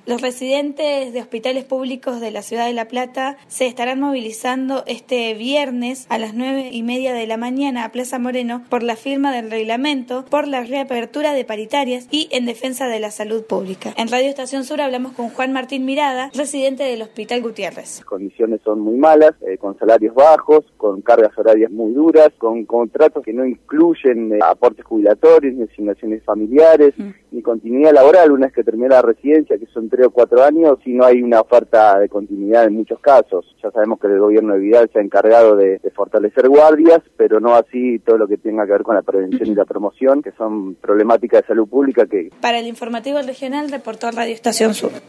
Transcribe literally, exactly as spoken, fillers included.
Los residentes de hospitales públicos de la ciudad de La Plata se estarán movilizando este viernes a las nueve y media de la mañana a Plaza Moreno por la firma del reglamento, por la reapertura de paritarias y en defensa de la salud pública. En Radio Estación Sur hablamos con Juan Martín Mirada, residente del Hospital Gutiérrez. Las condiciones son muy malas, eh, con salarios bajos, con cargas horarias muy duras, con contratos que no incluyen eh, aportes jubilatorios, ni asignaciones familiares, mm. ni continuidad laboral una vez que termina la residencia, que son tres o cuatro años, si no hay una oferta de continuidad en muchos casos. Ya sabemos que el gobierno de Vidal se ha encargado de, de fortalecer guardias, pero no así todo lo que tenga que ver con la prevención y la promoción, que son problemáticas de salud pública que... Para el informativo regional reportó Radio Estación Sur.